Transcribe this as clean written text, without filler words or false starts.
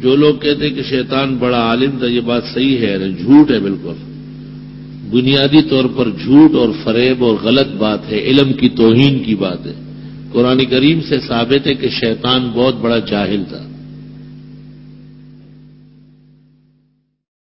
جو لوگ کہتے کہ شیطان بڑا عالم تھا، یہ بات صحیح ہے، جھوٹ ہے بالکل، بنیادی طور پر جھوٹ اور فریب اور غلط بات ہے، علم کی توہین کی بات ہے۔ قرآن کریم سے ثابت ہے کہ شیطان بہت بڑا جاہل تھا،